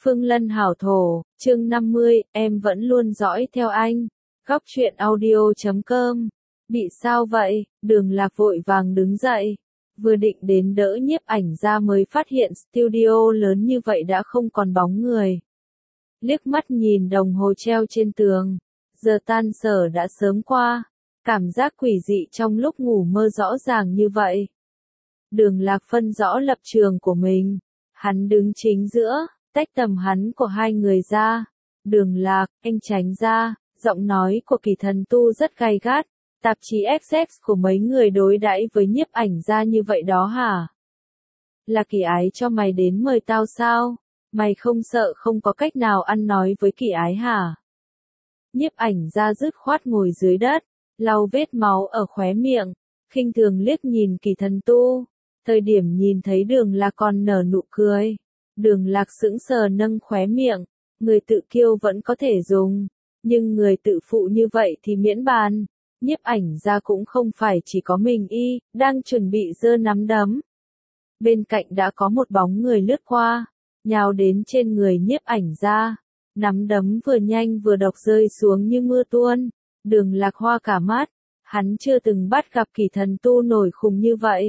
Phương Lân hảo thổ, chương 50, em vẫn luôn dõi theo anh. Góc truyện audio.com. Bị sao vậy? Đường Lạc vội vàng đứng dậy. Vừa định đến đỡ nhiếp ảnh ra mới phát hiện studio lớn như vậy đã không còn bóng người. Liếc mắt nhìn đồng hồ treo trên tường. Giờ tan sở đã sớm qua. Cảm giác quỷ dị trong lúc ngủ mơ rõ ràng như vậy. Đường Lạc phân rõ lập trường của mình. Hắn đứng chính giữa, tách tầm hắn của hai người ra. Đường Lạc, anh tránh ra. Giọng nói của Kỳ Thần Tu rất gay gắt. Tạp chí XX của mấy người đối đãi với nhiếp ảnh ra như vậy đó hả? Là Kỳ Ái cho mày đến mời tao sao? Mày không sợ không có cách nào ăn nói với Kỳ Ái hả? Nhiếp ảnh ra dứt khoát ngồi dưới đất, lau vết máu ở khóe miệng, khinh thường liếc nhìn Kỳ Thần Tu. Thời điểm nhìn thấy Đường Lạc còn nở nụ cười. Đường Lạc sững sờ nâng khóe miệng, người tự kiêu vẫn có thể dùng, nhưng người tự phụ như vậy thì miễn bàn. Nhiếp ảnh ra cũng không phải chỉ có mình y, đang chuẩn bị giơ nắm đấm. Bên cạnh đã có một bóng người lướt qua, nhào đến trên người nhiếp ảnh ra. Nắm đấm vừa nhanh vừa độc rơi xuống như mưa tuôn. Đường Lạc hoa cả mắt, hắn chưa từng bắt gặp Kỳ Thần Tu nổi khùng như vậy.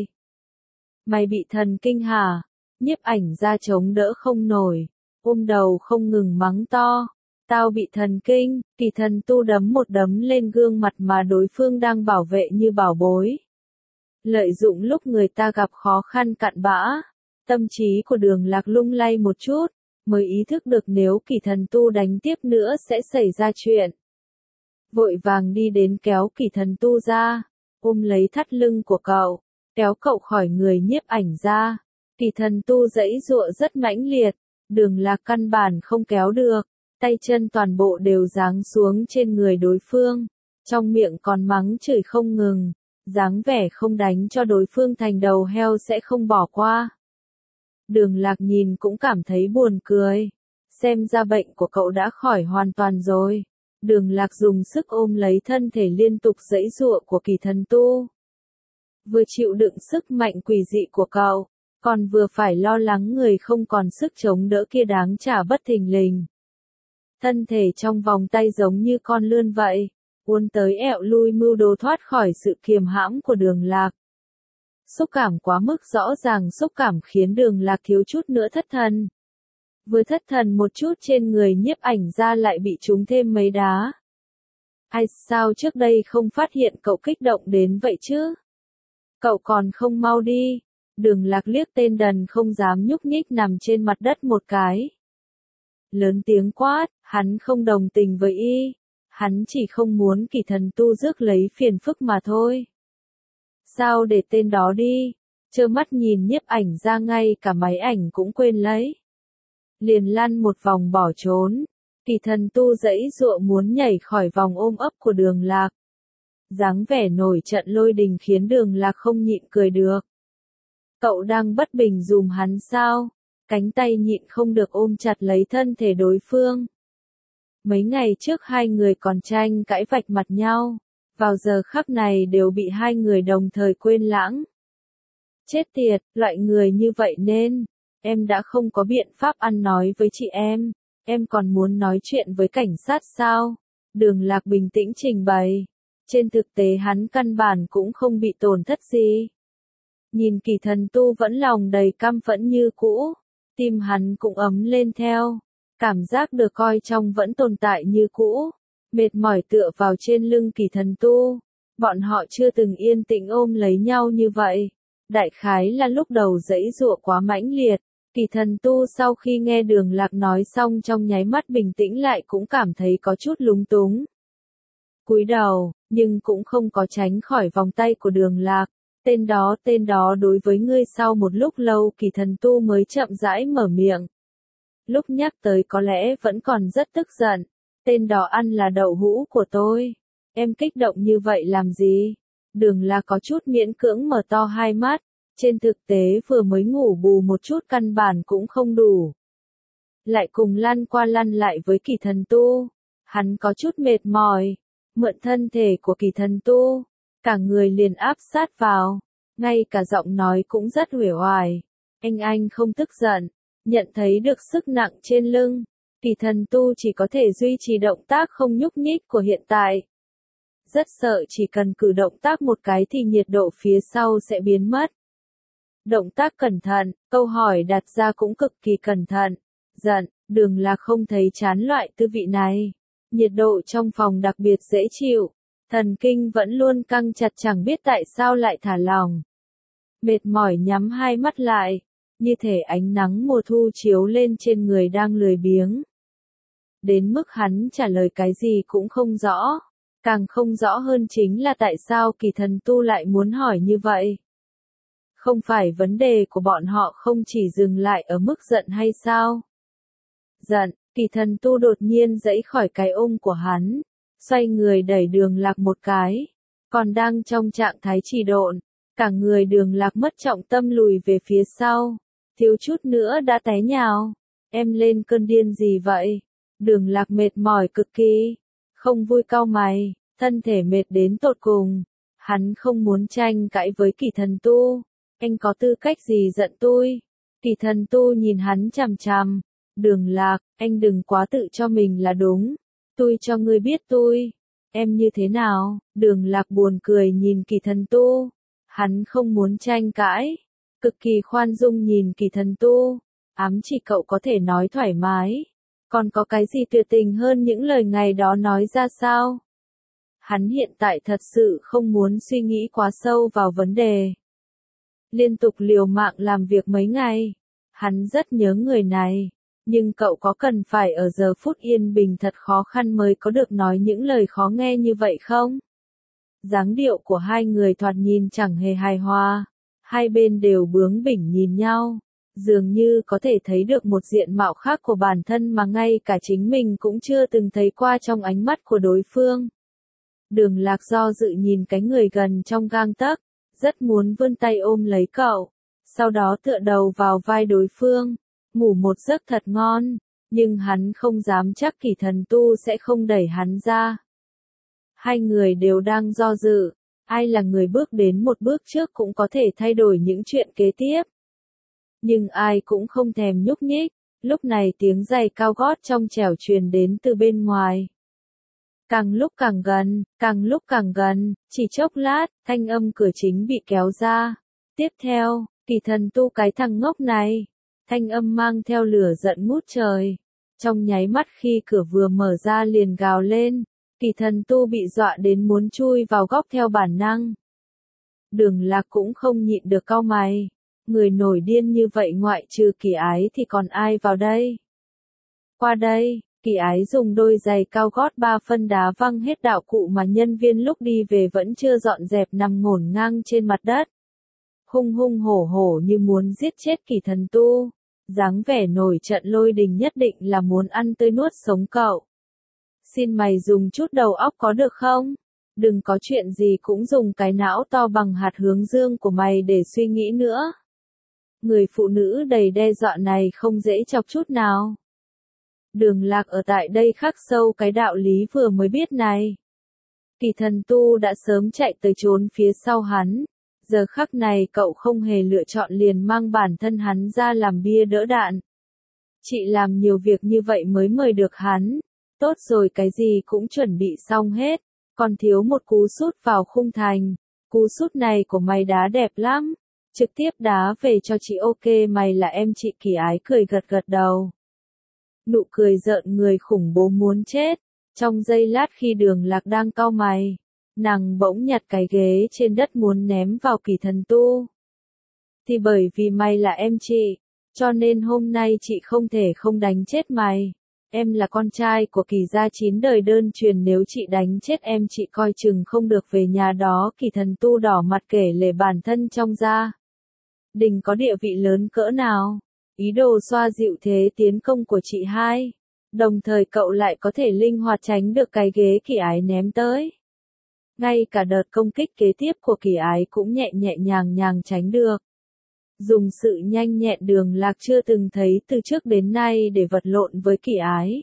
Mày bị thần kinh hả? Nhiếp ảnh ra chống đỡ không nổi, ôm đầu không ngừng mắng to. Tao bị thần kinh. Kỳ Thần Tu đấm một đấm lên gương mặt mà đối phương đang bảo vệ như bảo bối. Lợi dụng lúc người ta gặp khó khăn cặn bã, tâm trí của Đường Lạc lung lay một chút, mới ý thức được nếu Kỳ Thần Tu đánh tiếp nữa sẽ xảy ra chuyện. Vội vàng đi đến kéo Kỳ Thần Tu ra, ôm lấy thắt lưng của cậu, kéo cậu khỏi người nhiếp ảnh ra. Kỳ Thần Tu giãy giụa rất mãnh liệt, Đường Lạc căn bản không kéo được, tay chân toàn bộ đều giáng xuống trên người đối phương, trong miệng còn mắng chửi không ngừng, dáng vẻ không đánh cho đối phương thành đầu heo sẽ không bỏ qua. Đường Lạc nhìn cũng cảm thấy buồn cười, xem ra bệnh của cậu đã khỏi hoàn toàn rồi. Đường Lạc dùng sức ôm lấy thân thể liên tục giãy giụa của Kỳ Thần Tu. Vừa chịu đựng sức mạnh quỷ dị của cậu, còn vừa phải lo lắng người không còn sức chống đỡ kia đáng trả bất thình lình. Thân thể trong vòng tay giống như con lươn vậy, uốn tới ẹo lui mưu đồ thoát khỏi sự kiềm hãm của Đường Lạc. Xúc cảm quá mức rõ ràng, xúc cảm khiến Đường Lạc thiếu chút nữa thất thần. Vừa thất thần một chút trên người nhiếp ảnh ra lại bị trúng thêm mấy đá. Ai sao trước đây không phát hiện cậu kích động đến vậy chứ? Cậu còn không mau đi. Đường Lạc liếc tên đần không dám nhúc nhích nằm trên mặt đất một cái. Lớn tiếng quát, hắn không đồng tình với y. Hắn chỉ không muốn Kỳ Thần Tu rước lấy phiền phức mà thôi. Sao để tên đó đi? Trơ mắt nhìn nhiếp ảnh ra ngay cả máy ảnh cũng quên lấy. Liền lăn một vòng bỏ trốn. Kỳ Thần Tu giãy giụa muốn nhảy khỏi vòng ôm ấp của Đường Lạc. Dáng vẻ nổi trận lôi đình khiến Đường Lạc không nhịn cười được. Cậu đang bất bình dùm hắn sao? Cánh tay nhịn không được ôm chặt lấy thân thể đối phương. Mấy ngày trước hai người còn tranh cãi vạch mặt nhau, vào giờ khắc này đều bị hai người đồng thời quên lãng. Chết tiệt, loại người như vậy nên, em đã không có biện pháp ăn nói với chị em còn muốn nói chuyện với cảnh sát sao? Đường Lạc bình tĩnh trình bày. Trên thực tế hắn căn bản cũng không bị tổn thất gì. Nhìn Kỳ Thần Tu vẫn lòng đầy căm phẫn như cũ, tim hắn cũng ấm lên theo. Cảm giác được coi trọng vẫn tồn tại như cũ. Mệt mỏi tựa vào trên lưng Kỳ Thần Tu. Bọn họ chưa từng yên tĩnh ôm lấy nhau như vậy. Đại khái là lúc đầu giãy giụa quá mãnh liệt. Kỳ Thần Tu sau khi nghe Đường Lạc nói xong trong nháy mắt bình tĩnh lại cũng cảm thấy có chút lúng túng. Cúi đầu, nhưng cũng không có tránh khỏi vòng tay của Đường Lạc. Tên đó đối với ngươi. Sau một lúc lâu Kỳ Thần Tu mới chậm rãi mở miệng. Lúc nhắc tới có lẽ vẫn còn rất tức giận. Tên đó ăn là đậu hũ của tôi. Em kích động như vậy làm gì? Đường Lạc có chút miễn cưỡng mở to hai mắt. Trên thực tế vừa mới ngủ bù một chút căn bản cũng không đủ. Lại cùng lăn qua lăn lại với Kỳ Thần Tu. Hắn có chút mệt mỏi. Mượn thân thể của Kỳ Thần Tu. Cả người liền áp sát vào. Ngay cả giọng nói cũng rất uể oải. Anh không tức giận. Nhận thấy được sức nặng trên lưng, Kỳ Thần Tu chỉ có thể duy trì động tác không nhúc nhích của hiện tại. Rất sợ chỉ cần cử động tác một cái thì nhiệt độ phía sau sẽ biến mất. Động tác cẩn thận, câu hỏi đặt ra cũng cực kỳ cẩn thận. Giận, Đường Lạc không thấy chán loại tư vị này. Nhiệt độ trong phòng đặc biệt dễ chịu. Thần kinh vẫn luôn căng chặt chẳng biết tại sao lại thả lỏng. Mệt mỏi nhắm hai mắt lại, như thể ánh nắng mùa thu chiếu lên trên người đang lười biếng. Đến mức hắn trả lời cái gì cũng không rõ. Càng không rõ hơn chính là tại sao Kỳ Thần Tu lại muốn hỏi như vậy. Không phải vấn đề của bọn họ không chỉ dừng lại ở mức giận hay sao? Giận, Kỳ Thần Tu đột nhiên giãy khỏi cái ôm của hắn, xoay người đẩy Đường Lạc một cái. Còn đang trong trạng thái trì độn, cả người Đường Lạc mất trọng tâm lùi về phía sau, thiếu chút nữa đã té nhào. Em lên cơn điên gì vậy? Đường Lạc mệt mỏi cực kỳ, không vui cau mày, thân thể mệt đến tột cùng. Hắn không muốn tranh cãi với Kỳ Thần Tu. Anh có tư cách gì giận tôi? Kỳ Thần Tu nhìn hắn chằm chằm. Đường Lạc, anh đừng quá tự cho mình là đúng. Tôi cho ngươi biết tôi. Em như thế nào? Đường Lạc buồn cười nhìn Kỳ Thần Tu. Hắn không muốn tranh cãi. Cực kỳ khoan dung nhìn Kỳ Thần Tu. Ám chỉ cậu có thể nói thoải mái. Còn có cái gì tuyệt tình hơn những lời ngày đó nói ra sao? Hắn hiện tại thật sự không muốn suy nghĩ quá sâu vào vấn đề. Liên tục liều mạng làm việc mấy ngày. Hắn rất nhớ người này. Nhưng cậu có cần phải ở giờ phút yên bình thật khó khăn mới có được nói những lời khó nghe như vậy không? Dáng điệu của hai người thoạt nhìn chẳng hề hài hòa. Hai bên đều bướng bỉnh nhìn nhau. Dường như có thể thấy được một diện mạo khác của bản thân mà ngay cả chính mình cũng chưa từng thấy qua trong ánh mắt của đối phương. Đường Lạc do dự nhìn cái người gần trong gang tấc, rất muốn vươn tay ôm lấy cậu, sau đó tựa đầu vào vai đối phương, ngủ một giấc thật ngon, nhưng hắn không dám chắc Kỳ Thần Tu sẽ không đẩy hắn ra. Hai người đều đang do dự, ai là người bước đến một bước trước cũng có thể thay đổi những chuyện kế tiếp. Nhưng ai cũng không thèm nhúc nhích, lúc này tiếng giày cao gót trong trẻo truyền đến từ bên ngoài. Càng lúc càng gần, càng lúc càng gần, chỉ chốc lát, thanh âm cửa chính bị kéo ra. Tiếp theo, Kỳ Thần Tu cái thằng ngốc này. Thanh âm mang theo lửa giận ngút trời. Trong nháy mắt khi cửa vừa mở ra liền gào lên, Kỳ Thần Tu bị dọa đến muốn chui vào góc theo bản năng. Đường Lạc cũng không nhịn được cau mày. Người nổi điên như vậy ngoại trừ Kỳ Ái thì còn ai vào đây? Qua đây. Kỳ Ái dùng đôi giày cao gót 3 phân đá văng hết đạo cụ mà nhân viên lúc đi về vẫn chưa dọn dẹp nằm ngổn ngang trên mặt đất. Hung hung hổ hổ như muốn giết chết Kỳ Thần Tu. Dáng vẻ nổi trận lôi đình nhất định là muốn ăn tươi nuốt sống cậu. Xin mày dùng chút đầu óc có được không? Đừng có chuyện gì cũng dùng cái não to bằng hạt hướng dương của mày để suy nghĩ nữa. Người phụ nữ đầy đe dọa này không dễ chọc chút nào. Đường Lạc ở tại đây khắc sâu cái đạo lý vừa mới biết này. Kỳ Thần Tu đã sớm chạy tới trốn phía sau hắn. Giờ khắc này cậu không hề lựa chọn liền mang bản thân hắn ra làm bia đỡ đạn. Chị làm nhiều việc như vậy mới mời được hắn. Tốt rồi, cái gì cũng chuẩn bị xong hết. Còn thiếu một cú sút vào khung thành. Cú sút này của mày đá đẹp lắm. Trực tiếp đá về cho chị. Ok, mày là em chị. Kỳ Ái cười gật gật đầu. Nụ cười rợn người khủng bố muốn chết. Trong giây lát khi Đường Lạc đang cau mày, nàng bỗng nhặt cái ghế trên đất muốn ném vào Kỳ Thần Tu. Thì bởi vì mày là em chị, cho nên hôm nay chị không thể không đánh chết mày. Em là con trai của Kỳ gia 9 đời đơn truyền, nếu chị đánh chết em chị coi chừng không được về nhà đó. Kỳ Thần Tu đỏ mặt kể lể bản thân trong gia đình có địa vị lớn cỡ nào. Ý đồ xoa dịu thế tiến công của chị hai. Đồng thời cậu lại có thể linh hoạt tránh được cái ghế Kỳ Ái ném tới. Ngay cả đợt công kích kế tiếp của Kỳ Ái cũng nhẹ nhàng tránh được. Dùng sự nhanh nhẹn Đường Lạc chưa từng thấy từ trước đến nay để vật lộn với Kỳ Ái.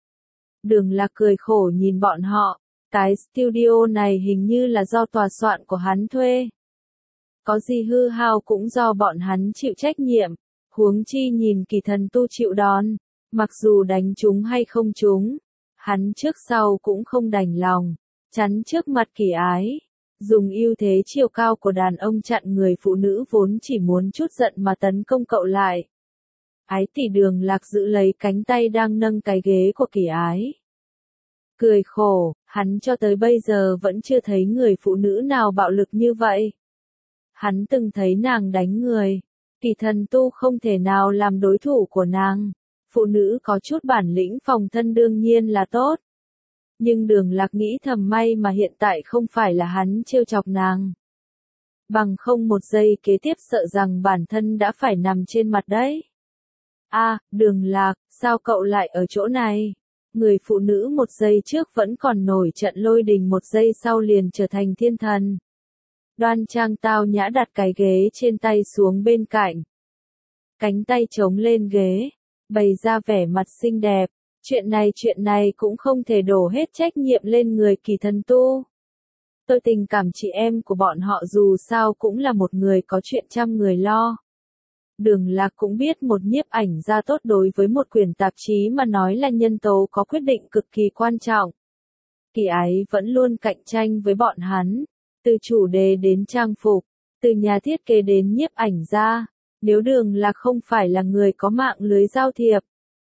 Đường Lạc cười khổ nhìn bọn họ. Cái studio này hình như là do tòa soạn của hắn thuê. Có gì hư hao cũng do bọn hắn chịu trách nhiệm. Huống chi nhìn Kỳ Thần Tu chịu đòn, mặc dù đánh trúng hay không trúng, hắn trước sau cũng không đành lòng, chắn trước mặt Kỳ Ái, dùng ưu thế chiều cao của đàn ông chặn người phụ nữ vốn chỉ muốn chút giận mà tấn công cậu lại. Ái tỷ Đường Lạc giữ lấy cánh tay đang nâng cái ghế của Kỳ Ái. Cười khổ, hắn cho tới bây giờ vẫn chưa thấy người phụ nữ nào bạo lực như vậy. Hắn từng thấy nàng đánh người, Kỳ Thần Tu không thể nào làm đối thủ của nàng. Phụ nữ có chút bản lĩnh phòng thân đương nhiên là tốt. Nhưng Đường Lạc nghĩ thầm may mà hiện tại không phải là hắn trêu chọc nàng. Bằng không một giây kế tiếp sợ rằng bản thân đã phải nằm trên mặt đấy. Đường Lạc, sao cậu lại ở chỗ này? Người phụ nữ một giây trước vẫn còn nổi trận lôi đình, một giây sau liền trở thành thiên thần. Đoan trang tao nhã đặt cái ghế trên tay xuống bên cạnh. Cánh tay chống lên ghế, bày ra vẻ mặt xinh đẹp. Chuyện này cũng không thể đổ hết trách nhiệm lên người Kỳ Thần Tu. Tôi tình cảm chị em của bọn họ dù sao cũng là một người có chuyện trăm người lo. Đường Lạc cũng biết một nhiếp ảnh gia tốt đối với một quyển tạp chí mà nói là nhân tố có quyết định cực kỳ quan trọng. Kỳ Ái vẫn luôn cạnh tranh với bọn hắn, từ chủ đề đến trang phục, từ nhà thiết kế đến nhiếp ảnh gia. Nếu Đường Lạc không phải là người có mạng lưới giao thiệp,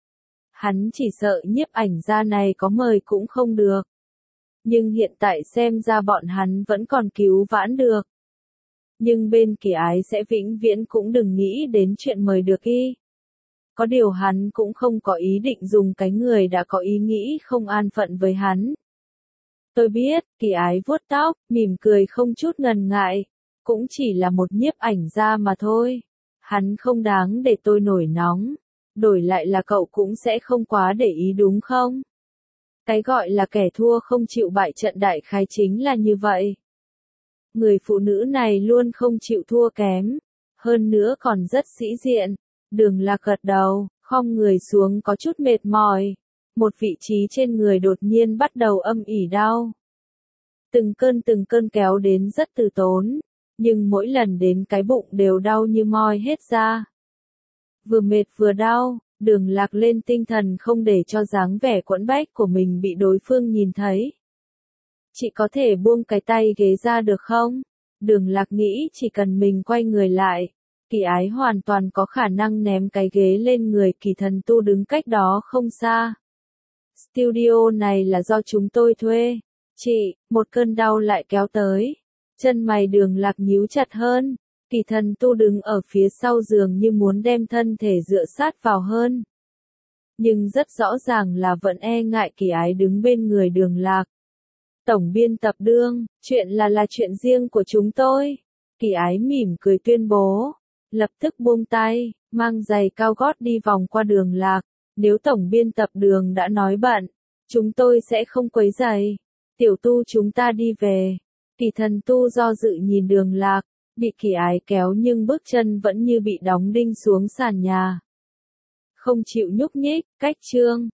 hắn chỉ sợ nhiếp ảnh gia này có mời cũng không được. Nhưng hiện tại xem ra bọn hắn vẫn còn cứu vãn được. Nhưng bên Kỳ Ái sẽ vĩnh viễn cũng đừng nghĩ đến chuyện mời được y. Có điều hắn cũng không có ý định dùng cái người đã có ý nghĩ không an phận với hắn. Tôi biết, Kỳ Ái vuốt tóc, mỉm cười không chút ngần ngại. Cũng chỉ là một nhiếp ảnh gia mà thôi. Hắn không đáng để tôi nổi nóng. Đổi lại là cậu cũng sẽ không quá để ý đúng không? Cái gọi là kẻ thua không chịu bại trận đại khái chính là như vậy. Người phụ nữ này luôn không chịu thua kém. Hơn nữa còn rất sĩ diện. Đường Lạc gật đầu, khom người xuống có chút mệt mỏi. Một vị trí trên người đột nhiên bắt đầu âm ỉ đau. Từng cơn kéo đến rất từ tốn. Nhưng mỗi lần đến cái bụng đều đau như moi hết ra. Vừa mệt vừa đau, Đường Lạc lên tinh thần không để cho dáng vẻ quẫn bách của mình bị đối phương nhìn thấy. Chị có thể buông cái tay ghế ra được không? Đường Lạc nghĩ chỉ cần mình quay người lại, Kỳ Ái hoàn toàn có khả năng ném cái ghế lên người Kỳ Thần Tu đứng cách đó không xa. Studio này là do chúng tôi thuê. Chị, một cơn đau lại kéo tới. Chân mày Đường Lạc nhíu chặt hơn. Kỳ Thần Tu đứng ở phía sau giường như muốn đem thân thể dựa sát vào hơn. Nhưng rất rõ ràng là vẫn e ngại Kỳ Ái đứng bên người Đường Lạc. Tổng biên tập Đường, chuyện là chuyện riêng của chúng tôi. Kỳ Ái mỉm cười tuyên bố. Lập tức buông tay, mang giày cao gót đi vòng qua Đường Lạc. Nếu tổng biên tập Đường đã nói bận, chúng tôi sẽ không quấy rầy. Tiểu Tu chúng ta đi về. Kỳ Thần Tu do dự nhìn Đường Lạc. Bị Kỳ Ái kéo nhưng bước chân vẫn như bị đóng đinh xuống sàn nhà. Không chịu nhúc nhích, cách chương.